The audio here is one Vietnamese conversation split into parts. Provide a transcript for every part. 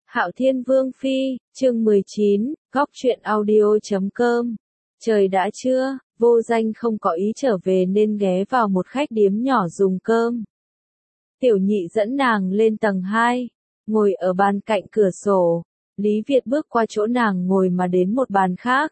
Hạo Thiên Vương Phi, chương 19, góc truyện audio.com. Trời đã trưa, Vô Danh không có ý trở về nên ghé vào một khách điếm nhỏ dùng cơm. Tiểu Nhị dẫn nàng lên tầng 2, ngồi ở bàn cạnh cửa sổ. Lý Việt bước qua chỗ nàng ngồi mà đến một bàn khác.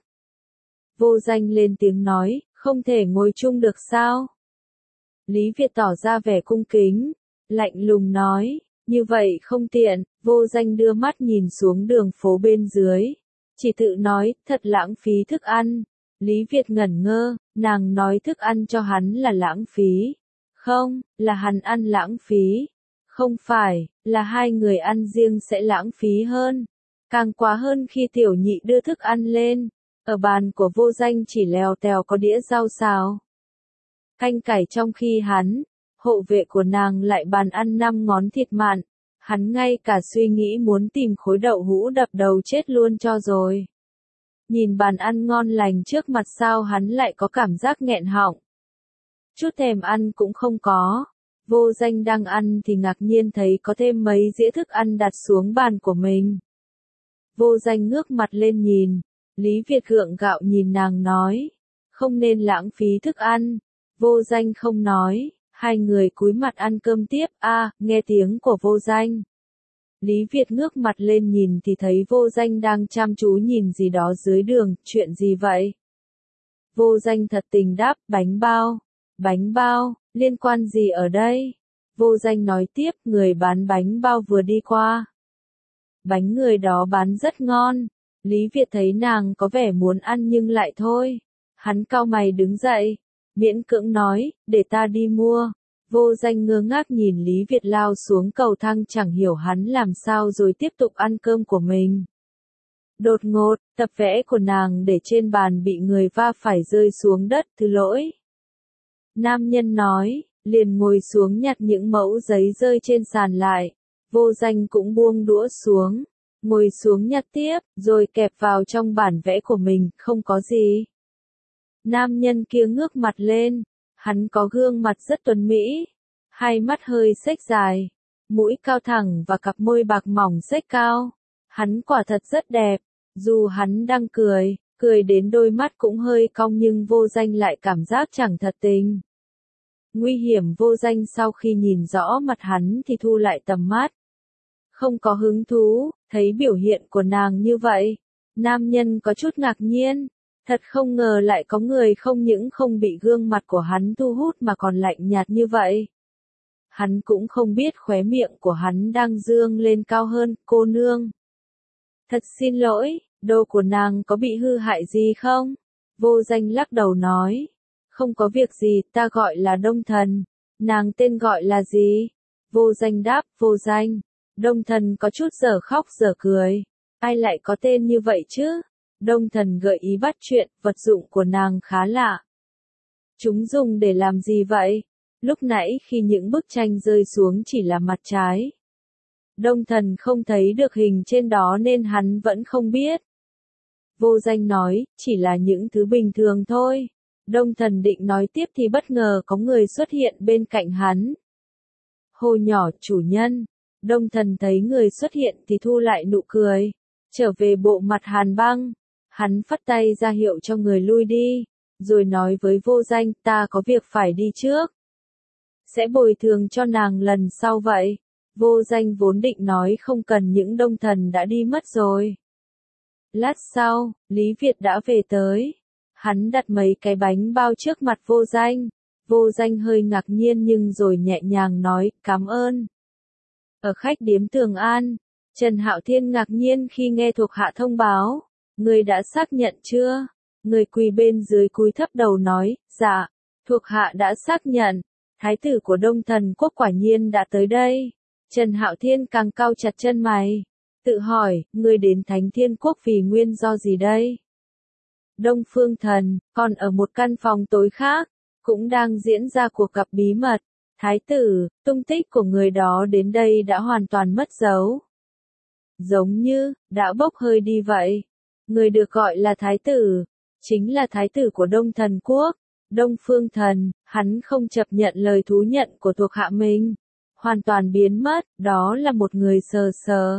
Vô Danh lên tiếng nói, không thể ngồi chung được sao? Lý Việt tỏ ra vẻ cung kính, lạnh lùng nói, như vậy không tiện. Vô Danh đưa mắt nhìn xuống đường phố bên dưới, chỉ tự nói, thật lãng phí thức ăn. Lý Việt ngẩn ngơ, nàng nói thức ăn cho hắn là lãng phí. Không, là hắn ăn lãng phí. Không phải, là hai người ăn riêng sẽ lãng phí hơn. Càng quá hơn khi Tiểu Nhị đưa thức ăn lên. Ở bàn của Vô Danh chỉ lèo tèo có đĩa rau xào, canh cải, trong khi hộ vệ của nàng lại bàn ăn 5 ngón thịt mặn. Hắn ngay cả suy nghĩ muốn tìm khối đậu hũ đập đầu chết luôn cho rồi. Nhìn bàn ăn ngon lành trước mặt sao hắn lại có cảm giác nghẹn họng. Chút thèm ăn cũng không có. Vô Danh đang ăn thì ngạc nhiên thấy có thêm mấy dĩa thức ăn đặt xuống bàn của mình. Vô Danh ngước mặt lên nhìn. Lý Việt gượng gạo nhìn nàng nói, không nên lãng phí thức ăn. Vô Danh không nói. Hai người cúi mặt ăn cơm tiếp. Nghe tiếng của Vô Danh. Lý Việt ngước mặt lên nhìn thì thấy Vô Danh đang chăm chú nhìn gì đó dưới đường. Chuyện gì vậy? Vô Danh thật tình đáp, bánh bao. Bánh bao, liên quan gì ở đây? Vô Danh nói tiếp, người bán bánh bao vừa đi qua. Bánh người đó bán rất ngon. Lý Việt thấy nàng có vẻ muốn ăn nhưng lại thôi. Hắn cau mày đứng dậy, miễn cưỡng nói, để ta đi mua. Vô Danh ngơ ngác nhìn Lý Việt lao xuống cầu thang chẳng hiểu hắn làm sao rồi tiếp tục ăn cơm của mình. Đột ngột, tập vẽ của nàng để trên bàn bị người va phải rơi xuống đất, thứ lỗi. Nam nhân nói, liền ngồi xuống nhặt những mẫu giấy rơi trên sàn lại. Vô Danh cũng buông đũa xuống, ngồi xuống nhặt tiếp, rồi kẹp vào trong bản vẽ của mình, không có gì. Nam nhân kia ngước mặt lên, hắn có gương mặt rất tuấn mỹ, hai mắt hơi xếch dài, mũi cao thẳng và cặp môi bạc mỏng xếch cao. Hắn quả thật rất đẹp, dù hắn đang cười đến đôi mắt cũng hơi cong nhưng Vô Danh lại cảm giác chẳng thật tình. Nguy hiểm. Vô Danh sau khi nhìn rõ mặt hắn thì thu lại tầm mắt. Không có hứng thú, thấy biểu hiện của nàng như vậy. Nam nhân có chút ngạc nhiên. Thật không ngờ lại có người không những không bị gương mặt của hắn thu hút mà còn lạnh nhạt như vậy. Hắn cũng không biết khóe miệng của hắn đang dương lên cao hơn, cô nương. Thật xin lỗi, đồ của nàng có bị hư hại gì không? Vô Danh lắc đầu nói. Không có việc gì, ta gọi là Đông Thần. Nàng tên gọi là gì? Vô Danh đáp, Vô Danh. Đông Thần có chút dở khóc dở cười. Ai lại có tên như vậy chứ? Đông Thần gợi ý bắt chuyện, vật dụng của nàng khá lạ. Chúng dùng để làm gì vậy? Lúc nãy khi những bức tranh rơi xuống chỉ là mặt trái. Đông Thần không thấy được hình trên đó nên hắn vẫn không biết. Vô Danh nói, chỉ là những thứ bình thường thôi. Đông Thần định nói tiếp thì bất ngờ có người xuất hiện bên cạnh hắn. Hô nhỏ, chủ nhân. Đông Thần thấy người xuất hiện thì thu lại nụ cười, trở về bộ mặt hàn băng. Hắn phất tay ra hiệu cho người lui đi, rồi nói với Vô Danh, ta có việc phải đi trước. Sẽ bồi thường cho nàng lần sau vậy. Vô Danh vốn định nói không cần những Đông Thần đã đi mất rồi. Lát sau, Lý Việt đã về tới. Hắn đặt mấy cái bánh bao trước mặt Vô Danh. Vô Danh hơi ngạc nhiên nhưng rồi nhẹ nhàng nói, cảm ơn. Ở khách điếm Tường An, Trần Hạo Thiên ngạc nhiên khi nghe thuộc hạ thông báo. Người đã xác nhận chưa? Người quỳ bên dưới cúi thấp đầu nói, dạ, thuộc hạ đã xác nhận. Thái tử của Đông Thần Quốc quả nhiên đã tới đây. Trần Hạo Thiên càng cau chặt chân mày, tự hỏi, người đến Thánh Thiên Quốc vì nguyên do gì đây? Đông Phương Thần, còn ở một căn phòng tối khác, cũng đang diễn ra cuộc gặp bí mật. Thái tử, tung tích của người đó đến đây đã hoàn toàn mất dấu. Giống như, đã bốc hơi đi vậy. Người được gọi là Thái tử, chính là Thái tử của Đông Thần Quốc, Đông Phương Thần. Hắn không chấp nhận lời thú nhận của thuộc hạ mình, hoàn toàn biến mất. Đó là một người sờ sờ,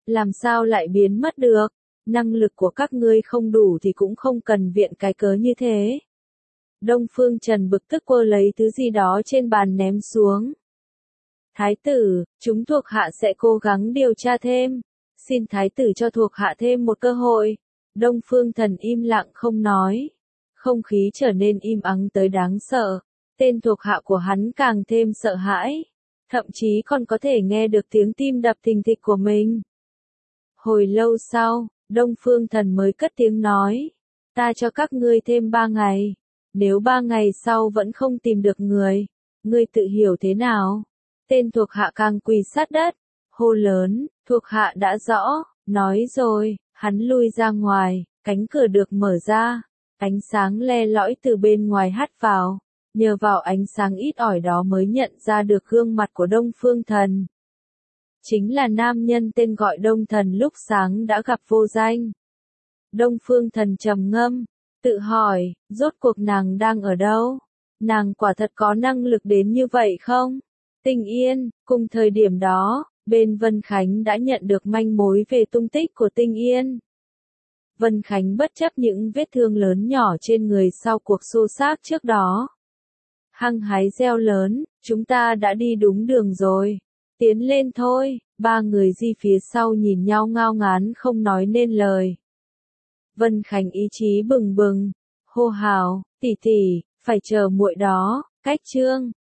Làm sao lại biến mất được? Năng lực của các ngươi không đủ thì cũng không cần viện cái cớ như thế. Đông Phương Trần bực tức quơ lấy thứ gì đó trên bàn ném xuống. Thái tử, chúng thuộc hạ sẽ cố gắng điều tra thêm. Xin thái tử cho thuộc hạ thêm một cơ hội. Đông Phương Thần im lặng không nói. Không khí trở nên im ắng tới đáng sợ. Tên thuộc hạ của hắn càng thêm sợ hãi. Thậm chí còn có thể nghe được tiếng tim đập thình thịch của mình. Hồi lâu sau, Đông Phương Thần mới cất tiếng nói. Ta cho các ngươi thêm 3 ngày. Nếu 3 ngày sau vẫn không tìm được người, ngươi tự hiểu thế nào? Tên thuộc hạ càng quỳ sát đất, hô lớn, thuộc hạ đã rõ, nói rồi, hắn lui ra ngoài, cánh cửa được mở ra, ánh sáng le lỏi từ bên ngoài hắt vào, nhờ vào ánh sáng ít ỏi đó mới nhận ra được gương mặt của Đông Phương Thần. Chính là nam nhân tên gọi Đông Thần lúc sáng đã gặp Vô Danh. Đông Phương Thần trầm ngâm, tự hỏi, rốt cuộc nàng đang ở đâu? Nàng quả thật có năng lực đến như vậy không? Tinh Yên, cùng thời điểm đó, bên Vân Khánh đã nhận được manh mối về tung tích của Tinh Yên. Vân Khánh bất chấp những vết thương lớn nhỏ trên người sau cuộc xô xát trước đó. Hăng hái reo lớn, chúng ta đã đi đúng đường rồi. Tiến lên thôi, 3 người di phía sau nhìn nhau ngao ngán không nói nên lời. Vân Khánh ý chí bừng bừng, hô hào, tỷ tỷ, phải chờ muội đó, cách chương.